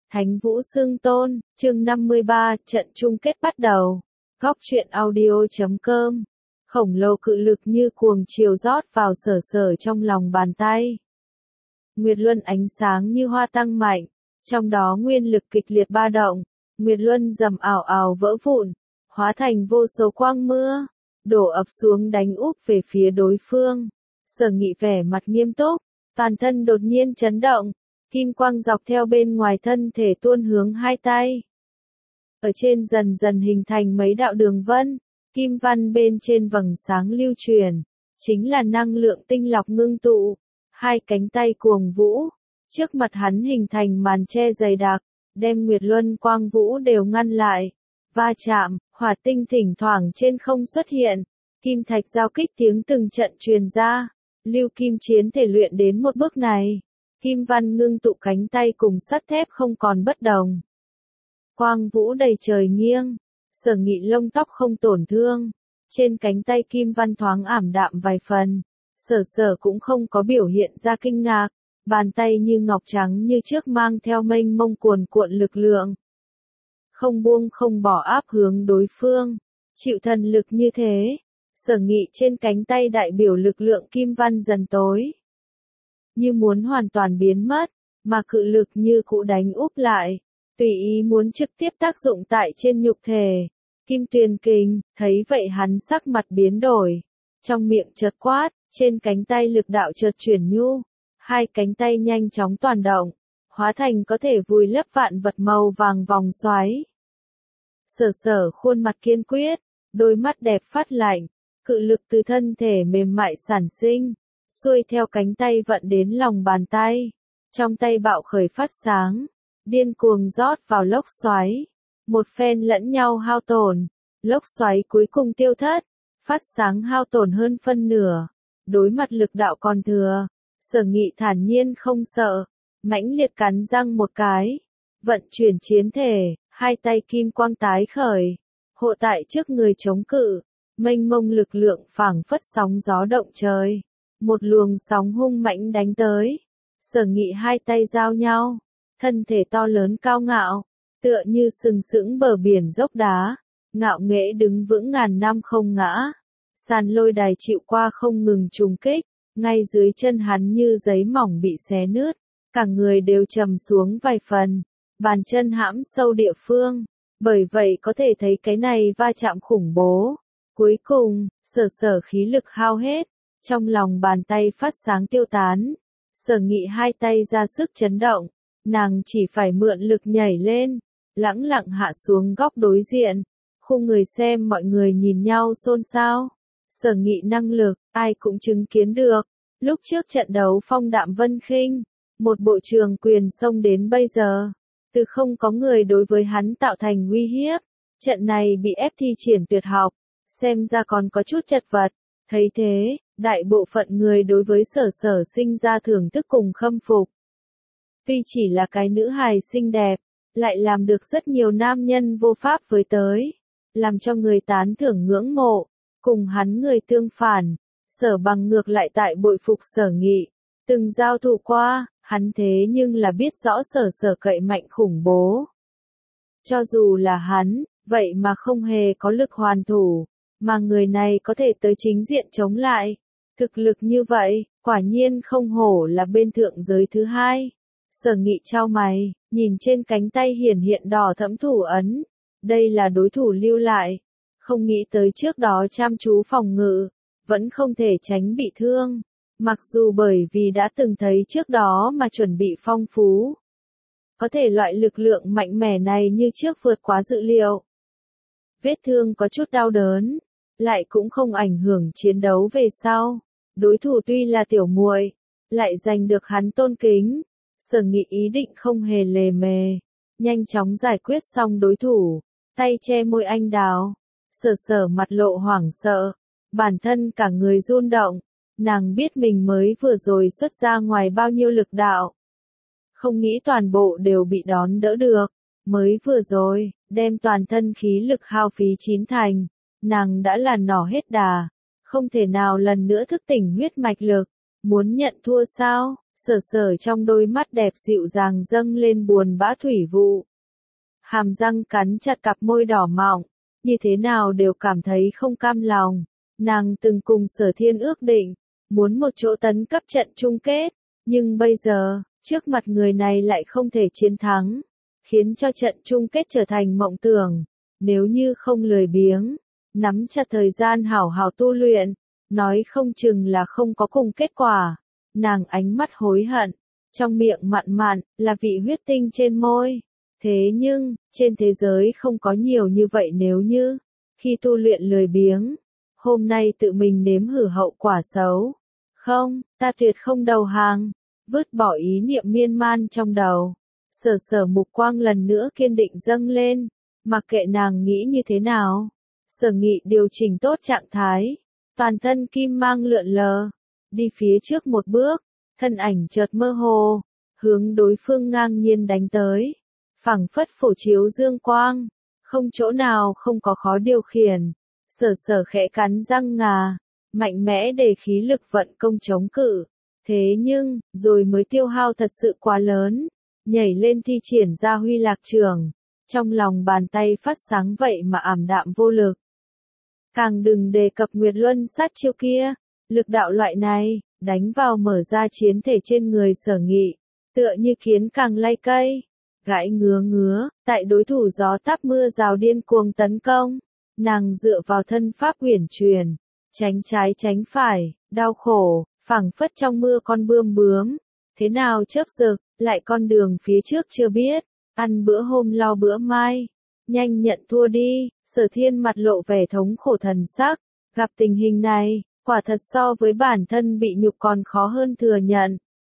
Thánh Vũ Xưng Tôn, chương 53, trận chung kết bắt đầu. Góc truyện audio.com. Khổng lồ cự lực như cuồng chiều rót vào sở trong lòng bàn tay. Nguyệt luân ánh sáng như hoa tăng mạnh, trong đó nguyên lực kịch liệt ba động, Nguyệt luân rầm ảo ảo vỡ vụn, hóa thành vô số quang mưa, đổ ập xuống đánh úp về phía đối phương. Sở Nghị vẻ mặt nghiêm túc, toàn thân đột nhiên chấn động. Kim quang dọc theo bên ngoài thân thể tuôn hướng hai tay. Ở trên dần dần hình thành mấy đạo đường vân, kim văn bên trên vầng sáng lưu truyền, chính là năng lượng tinh lọc ngưng tụ. Hai cánh tay cuồng vũ, trước mặt hắn hình thành màn che dày đặc, đem Nguyệt Luân quang vũ đều ngăn lại. Va chạm, hỏa tinh thỉnh thoảng trên không xuất hiện, kim thạch giao kích tiếng từng trận truyền ra. Lưu kim chiến thể luyện đến một bước này. Kim văn ngưng tụ cánh tay cùng sắt thép không còn bất đồng. Quang vũ đầy trời nghiêng, Sở Nghị lông tóc không tổn thương, trên cánh tay kim văn thoáng ảm đạm vài phần, Sở cũng không có biểu hiện ra kinh ngạc, bàn tay như ngọc trắng như trước mang theo mênh mông cuồn cuộn lực lượng. Không buông không bỏ áp hướng đối phương, chịu thần lực như thế, Sở Nghị trên cánh tay đại biểu lực lượng kim văn dần tối. Như muốn hoàn toàn biến mất, mà cự lực như cũ đánh úp lại, tùy ý muốn trực tiếp tác dụng tại trên nhục thể. Kim Tuyền Kình, thấy vậy hắn sắc mặt biến đổi, trong miệng chợt quát, trên cánh tay lực đạo chợt chuyển nhu, hai cánh tay nhanh chóng toàn động, hóa thành có thể vùi lấp vạn vật màu vàng vòng xoáy. Sở khuôn mặt kiên quyết, đôi mắt đẹp phát lạnh, cự lực từ thân thể mềm mại sản sinh. Xuôi theo cánh tay vận đến lòng bàn tay, trong tay bạo khởi phát sáng, điên cuồng rót vào lốc xoáy, một phen lẫn nhau hao tổn, lốc xoáy cuối cùng tiêu thất, phát sáng hao tổn hơn phân nửa, đối mặt lực đạo còn thừa, Sở Nghị thản nhiên không sợ, mãnh liệt cắn răng một cái, vận chuyển chiến thể, hai tay kim quang tái khởi, hộ tại trước người chống cự, mênh mông lực lượng phảng phất sóng gió động trời. Một luồng sóng hung mãnh đánh tới, Sở Nghị hai tay giao nhau, thân thể to lớn cao ngạo, tựa như sừng sững bờ biển dốc đá, ngạo nghễ đứng vững ngàn năm không ngã. Sàn lôi đài chịu qua không ngừng trùng kích, ngay dưới chân hắn như giấy mỏng bị xé nứt, cả người đều trầm xuống vài phần, bàn chân hãm sâu địa phương, bởi vậy có thể thấy cái này va chạm khủng bố. Cuối cùng, Sở khí lực hao hết. Trong lòng bàn tay phát sáng tiêu tán, Sở Nghị hai tay ra sức chấn động, nàng chỉ phải mượn lực nhảy lên, lẳng lặng hạ xuống góc đối diện, khu người xem mọi người nhìn nhau xôn xao. Sở Nghị năng lực, ai cũng chứng kiến được, lúc trước trận đấu phong đạm vân khinh, một bộ trường quyền xông đến bây giờ, từ không có người đối với hắn tạo thành uy hiếp, trận này bị ép thi triển tuyệt học, xem ra còn có chút chật vật, thấy thế. Đại bộ phận người đối với sở sinh ra thưởng thức cùng khâm phục. Tuy chỉ là cái nữ hài xinh đẹp, lại làm được rất nhiều nam nhân vô pháp với tới, làm cho người tán thưởng ngưỡng mộ, cùng hắn người tương phản, Sở Bằng ngược lại tại bội phục Sở Nghị, từng giao thủ qua, hắn thế nhưng là biết rõ sở cậy mạnh khủng bố. Cho dù là hắn, vậy mà không hề có lực hoàn thủ, mà người này có thể tới chính diện chống lại. Thực lực như vậy, quả nhiên không hổ là bên thượng giới thứ hai. Sở Nghị chau mày, nhìn trên cánh tay hiện đỏ thẫm thủ ấn. Đây là đối thủ lưu lại. Không nghĩ tới trước đó chăm chú phòng ngự, vẫn không thể tránh bị thương. Mặc dù bởi vì đã từng thấy trước đó mà chuẩn bị phong phú. Có thể loại lực lượng mạnh mẽ này như trước vượt quá dự liệu. Vết thương có chút đau đớn, lại cũng không ảnh hưởng chiến đấu về sau. Đối thủ tuy là tiểu muội, lại giành được hắn tôn kính. Sở Nghị ý định không hề lề mề, nhanh chóng giải quyết xong đối thủ, tay che môi anh đào. Sở mặt lộ hoảng sợ, bản thân cả người run động, nàng biết mình mới vừa rồi xuất ra ngoài bao nhiêu lực đạo. Không nghĩ toàn bộ đều bị đón đỡ được, mới vừa rồi, đem toàn thân khí lực hao phí chín thành, nàng đã là nỏ hết đà. Không thể nào lần nữa thức tỉnh huyết mạch lực, muốn nhận thua sao? Sở Sở trong đôi mắt đẹp dịu dàng dâng lên buồn bã thủy vụ. Hàm răng cắn chặt cặp môi đỏ mọng, như thế nào đều cảm thấy không cam lòng. Nàng từng cùng Sở Thiên ước định, muốn một chỗ tấn cấp trận chung kết, nhưng bây giờ, trước mặt người này lại không thể chiến thắng, khiến cho trận chung kết trở thành mộng tưởng. Nếu như không lười biếng, nắm chặt thời gian hảo hảo tu luyện, nói không chừng là không có cùng kết quả. Nàng ánh mắt hối hận, trong miệng mặn mặn, là vị huyết tinh trên môi. Thế nhưng, trên thế giới không có nhiều như vậy nếu như, khi tu luyện lười biếng, hôm nay tự mình nếm hử hậu quả xấu. Không, ta tuyệt không đầu hàng, vứt bỏ ý niệm miên man trong đầu. Sở Sở mục quang lần nữa kiên định dâng lên, mặc kệ nàng nghĩ như thế nào. Sở Nghị điều chỉnh tốt trạng thái, toàn thân kim mang lượn lờ, đi phía trước một bước, thân ảnh chợt mơ hồ, hướng đối phương ngang nhiên đánh tới. Phảng phất phổ chiếu dương quang, không chỗ nào không có khó điều khiển. Sở Sở khẽ cắn răng ngà, mạnh mẽ để khí lực vận công chống cự. Thế nhưng, rồi mới tiêu hao thật sự quá lớn, nhảy lên thi triển ra Huy Lạc Trưởng, trong lòng bàn tay phát sáng vậy mà ảm đạm vô lực. Càng đừng đề cập Nguyệt Luân sát chiêu kia, lực đạo loại này, đánh vào mở ra chiến thể trên người Sở Nghị, tựa như kiến càng lay cây. Gãi ngứa, tại đối thủ gió táp mưa rào điên cuồng tấn công, nàng dựa vào thân pháp uyển chuyển, tránh trái tránh phải, đau khổ, phảng phất trong mưa con bươm bướm, thế nào chớp rực, lại con đường phía trước chưa biết, ăn bữa hôm lo bữa mai, nhanh nhận thua đi. Sở Thiên mặt lộ vẻ thống khổ thần sắc, gặp tình hình này, quả thật so với bản thân bị nhục còn khó hơn thừa nhận.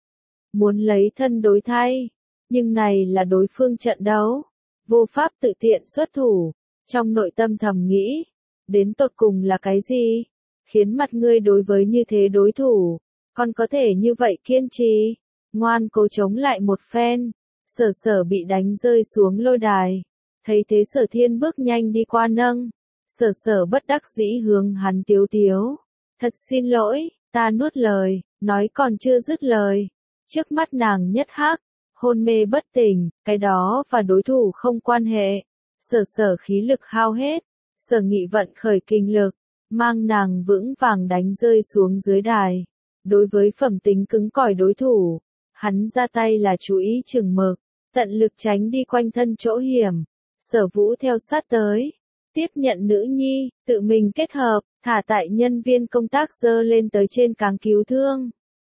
Muốn lấy thân đối thay, nhưng này là đối phương trận đấu, vô pháp tự tiện xuất thủ, trong nội tâm thầm nghĩ, đến tột cùng là cái gì, khiến mặt ngươi đối với như thế đối thủ, còn có thể như vậy kiên trì, ngoan cố chống lại một phen. Sở Sở bị đánh rơi xuống lôi đài, thấy thế Sở Thiên bước nhanh đi qua nâng, Sở Sở bất đắc dĩ hướng hắn tiếu tiếu, thật xin lỗi, ta nuốt lời, nói còn chưa dứt lời, trước mắt nàng nhất hắc, hôn mê bất tỉnh, cái đó và đối thủ không quan hệ. Sở Sở khí lực hao hết, Sở Nghị vận khởi kinh lực, mang nàng vững vàng đánh rơi xuống dưới đài. Đối với phẩm tính cứng cỏi đối thủ, hắn ra tay là chú ý chừng mực, tận lực tránh đi quanh thân chỗ hiểm. Sở Vũ theo sát tới, tiếp nhận nữ nhi, tự mình kết hợp, thả tại nhân viên công tác dơ lên tới trên cáng cứu thương.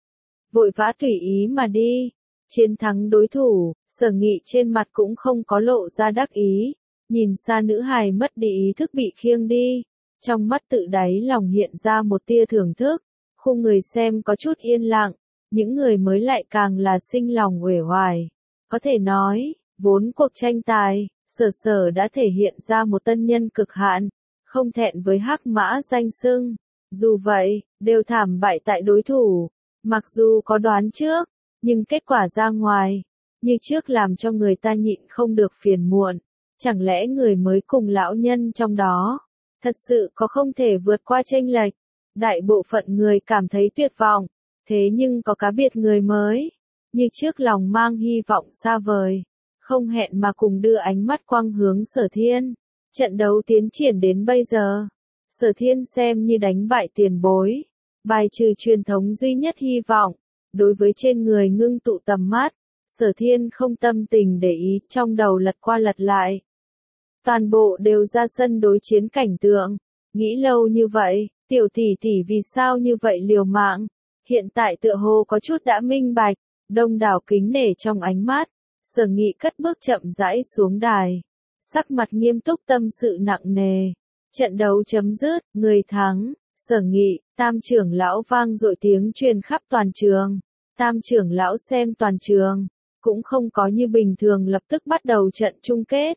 Vội vã tùy ý mà đi. Chiến thắng đối thủ, Sở Nghị trên mặt cũng không có lộ ra đắc ý, nhìn xa nữ hài mất đi ý thức bị khiêng đi, trong mắt tự đáy lòng hiện ra một tia thưởng thức, khung người xem có chút yên lặng, những người mới lại càng là sinh lòng uể oải. Có thể nói, vốn cuộc tranh tài, Sở Sở đã thể hiện ra một tân nhân cực hạn, không thẹn với hắc mã danh xưng, dù vậy, đều thảm bại tại đối thủ, mặc dù có đoán trước, nhưng kết quả ra ngoài, như trước làm cho người ta nhịn không được phiền muộn. Chẳng lẽ người mới cùng lão nhân trong đó, thật sự có không thể vượt qua chênh lệch? Đại bộ phận người cảm thấy tuyệt vọng, thế nhưng có cá biệt người mới, như trước lòng mang hy vọng xa vời, không hẹn mà cùng đưa ánh mắt quang hướng Sở Thiên. Trận đấu tiến triển đến bây giờ, Sở Thiên xem như đánh bại tiền bối, bài trừ truyền thống duy nhất hy vọng. Đối với trên người ngưng tụ tầm mắt, Sở Thiên không tâm tình để ý, trong đầu lật qua lật lại. Toàn bộ đều ra sân đối chiến cảnh tượng, nghĩ lâu như vậy, tiểu tỷ tỷ vì sao như vậy liều mạng, hiện tại tựa hồ có chút đã minh bạch, đông đảo kính nể trong ánh mắt. Sở Nghị cất bước chậm rãi xuống đài, sắc mặt nghiêm túc tâm sự nặng nề. Trận đấu chấm dứt, người thắng, Sở Nghị. Tam trưởng lão vang dội tiếng truyền khắp toàn trường. Tam trưởng lão xem toàn trường, cũng không có như bình thường lập tức bắt đầu trận chung kết,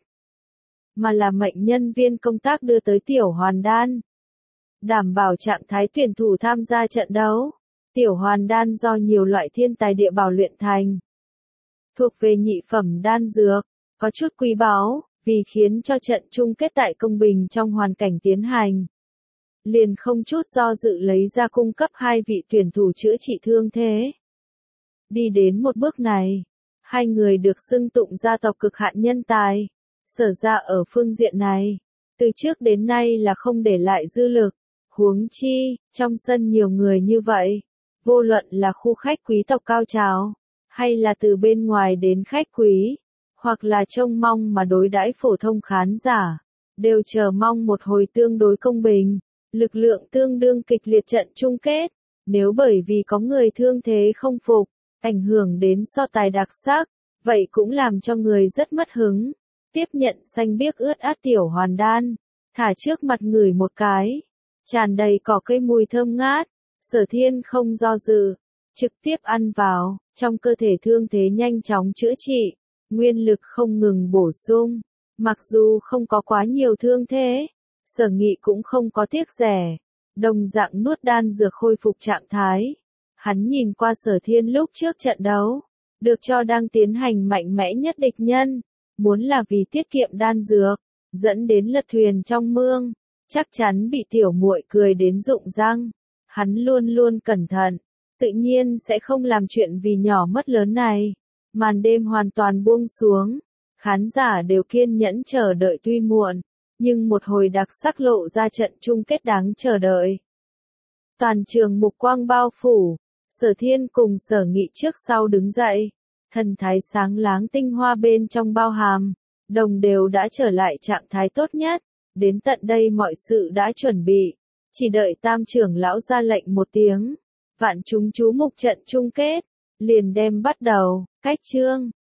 mà là mệnh nhân viên công tác đưa tới tiểu hoàn đan, đảm bảo trạng thái tuyển thủ tham gia trận đấu. Tiểu hoàn đan do nhiều loại thiên tài địa bảo luyện thành, thuộc về nhị phẩm đan dược, có chút quý báu, vì khiến cho trận chung kết tại công bình trong hoàn cảnh tiến hành, liền không chút do dự lấy ra cung cấp 2 vị tuyển thủ chữa trị thương thế. Đi đến một bước này, hai người được xưng tụng gia tộc cực hạn nhân tài. Sở ra ở phương diện này, từ trước đến nay là không để lại dư lực. Huống chi, trong sân nhiều người như vậy, vô luận là khu khách quý tộc cao trào, hay là từ bên ngoài đến khách quý, hoặc là trông mong mà đối đãi phổ thông khán giả, đều chờ mong một hồi tương đối công bình, lực lượng tương đương kịch liệt trận chung kết. Nếu bởi vì có người thương thế không phục, ảnh hưởng đến so tài đặc sắc, vậy cũng làm cho người rất mất hứng. Tiếp nhận xanh biếc ướt át tiểu hoàn đan, thả trước mặt ngửi một cái, tràn đầy cỏ cây mùi thơm ngát. Sở Thiên không do dự, trực tiếp ăn vào, trong cơ thể thương thế nhanh chóng chữa trị, nguyên lực không ngừng bổ sung. Mặc dù không có quá nhiều thương thế, Sở Nghị cũng không có tiếc rẻ, đồng dạng nuốt đan dược khôi phục trạng thái. Hắn nhìn qua Sở Thiên lúc trước trận đấu, được cho đang tiến hành mạnh mẽ nhất địch nhân, muốn là vì tiết kiệm đan dược, dẫn đến lật thuyền trong mương, chắc chắn bị tiểu muội cười đến rụng răng. Hắn luôn luôn cẩn thận, tự nhiên sẽ không làm chuyện vì nhỏ mất lớn này. Màn đêm hoàn toàn buông xuống, khán giả đều kiên nhẫn chờ đợi tuy muộn, nhưng một hồi đặc sắc lộ ra trận chung kết đáng chờ đợi. Toàn trường mục quang bao phủ, Sở Thiên cùng Sở Nghị trước sau đứng dậy, thần thái sáng láng tinh hoa bên trong bao hàm, đồng đều đã trở lại trạng thái tốt nhất, đến tận đây mọi sự đã chuẩn bị, chỉ đợi Tam trưởng lão ra lệnh một tiếng, vạn chúng chú mục trận chung kết, liền đem bắt đầu. Cách chương